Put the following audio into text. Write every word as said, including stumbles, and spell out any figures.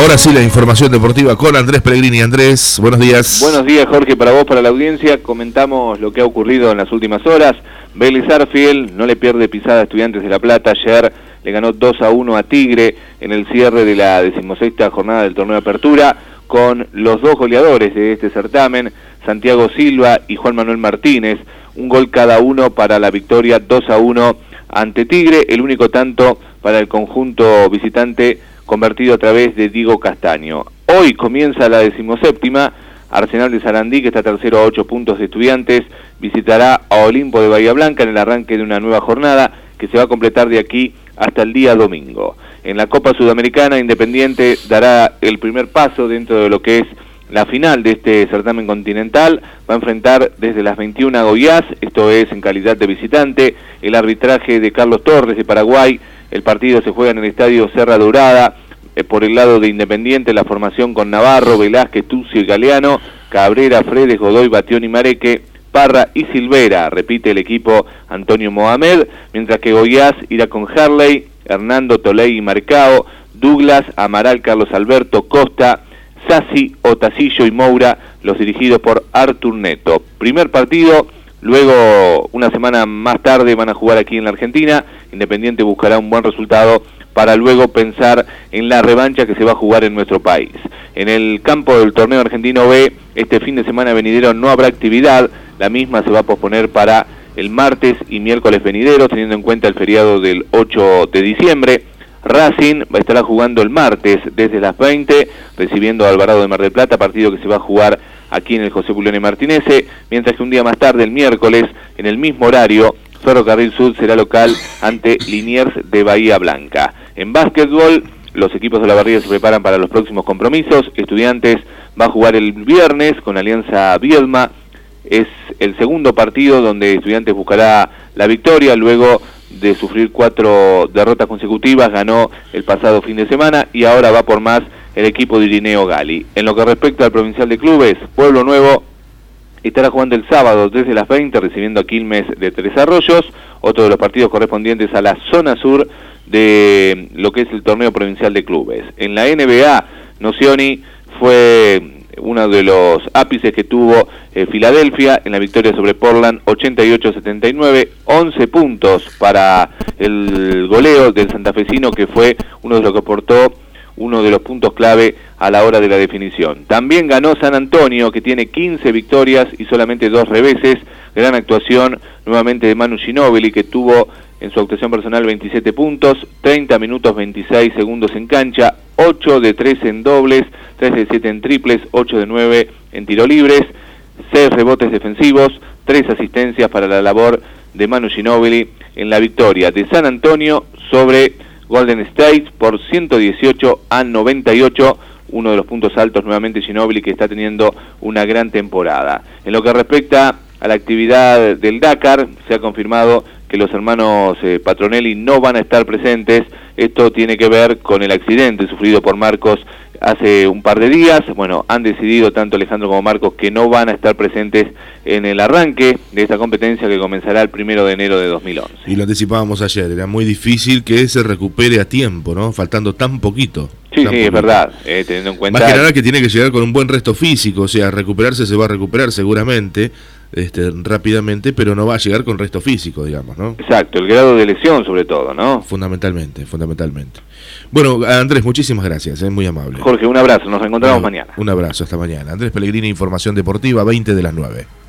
Ahora sí, la información deportiva con Andrés Pellegrini. Andrés, buenos días. Buenos días, Jorge, para vos, para la audiencia. Comentamos lo que ha ocurrido en las últimas horas. Vélez Arfiel no le pierde pisada a Estudiantes de La Plata. Ayer le ganó dos a uno a Tigre en el cierre de la decimosexta jornada del torneo de apertura, con los dos goleadores de este certamen, Santiago Silva y Juan Manuel Martínez. Un gol cada uno para la victoria dos a uno ante Tigre. El único tanto para el conjunto visitante convertido a través de Diego Castaño. Hoy comienza la decimoséptima. Arsenal de Sarandí, que está tercero a ocho puntos de Estudiantes, visitará a Olimpo de Bahía Blanca en el arranque de una nueva jornada que se va a completar de aquí hasta el día domingo. En la Copa Sudamericana, Independiente dará el primer paso dentro de lo que es la final de este certamen continental. Va a enfrentar desde las veintiuna a Goiás, esto es en calidad de visitante. El arbitraje de Carlos Torres de Paraguay. El partido se juega en el estadio Serra Dorada. Eh, por el lado de Independiente, la formación con Navarro, Velázquez, Tucio y Galeano, Cabrera, Fredes, Godoy, Batión y Mareque, Parra y Silvera. Repite el equipo Antonio Mohamed, mientras que Goiás irá con Harley, Hernando, Toley y Marcao, Douglas, Amaral, Carlos Alberto, Costa, Sassi, Otacillo y Moura, los dirigidos por Artur Neto. Primer partido. Luego, una semana más tarde, van a jugar aquí en la Argentina. Independiente buscará un buen resultado para luego pensar en la revancha que se va a jugar en nuestro país. En el campo del torneo argentino B, este fin de semana venidero no habrá actividad. La misma se va a posponer para el martes y miércoles venideros, teniendo en cuenta el feriado del ocho de diciembre. Racing va a estar jugando el martes desde las veinte, recibiendo a Alvarado de Mar del Plata, partido que se va a jugar aquí en el José Pulione Martínez, mientras que un día más tarde, el miércoles, en el mismo horario, Ferrocarril Sud será local ante Liniers de Bahía Blanca. En básquetbol, los equipos de la Barriga se preparan para los próximos compromisos. Estudiantes va a jugar el viernes con Alianza Viedma. Es el segundo partido donde Estudiantes buscará la victoria luego de sufrir cuatro derrotas consecutivas. Ganó el pasado fin de semana y ahora va por más el equipo de Irineo Gali. En lo que respecta al provincial de clubes, Pueblo Nuevo estará jugando el sábado desde las veinte, recibiendo a Quilmes de Tres Arroyos, otro de los partidos correspondientes a la zona sur de lo que es el torneo provincial de clubes. En la N B A, Nocioni fue uno de los ápices que tuvo eh, Filadelfia en la victoria sobre Portland, ochenta y ocho a setenta y nueve, once puntos para el goleo del santafesino, que fue uno de los que aportó uno de los puntos clave a la hora de la definición. También ganó San Antonio, que tiene quince victorias y solamente dos reveses. Gran actuación nuevamente de Manu Ginóbili, que tuvo en su actuación personal veintisiete puntos, treinta minutos veintiséis segundos en cancha, ocho de trece en dobles, tres de siete en triples, ocho de nueve en tiro libres, seis rebotes defensivos, tres asistencias para la labor de Manu Ginóbili en la victoria de San Antonio sobre Golden State por ciento dieciocho a noventa y ocho, uno de los puntos altos nuevamente Ginóbili, que está teniendo una gran temporada. En lo que respecta a la actividad del Dakar, se ha confirmado que los hermanos eh, Patronelli no van a estar presentes. Esto tiene que ver con el accidente sufrido por Marcos hace un par de días. Bueno, han decidido tanto Alejandro como Marcos que no van a estar presentes en el arranque de esta competencia, que comenzará el primero de enero de dos mil once. Y lo anticipábamos ayer, era muy difícil que se recupere a tiempo, ¿no? Faltando tan poquito. Sí, tan sí, poquito. es verdad, eh, teniendo en cuenta... Más que nada que tiene que llegar con un buen resto físico, o sea, recuperarse se va a recuperar seguramente, este, rápidamente, pero no va a llegar con resto físico, digamos, ¿no? Exacto, el grado de lesión sobre todo, ¿no? Fundamentalmente, fundamentalmente. Bueno, Andrés, muchísimas gracias, es muy amable. Jorge, un abrazo, nos reencontramos un, mañana. Un abrazo, hasta mañana. Andrés Pellegrini, Información Deportiva, veinte de las nueve.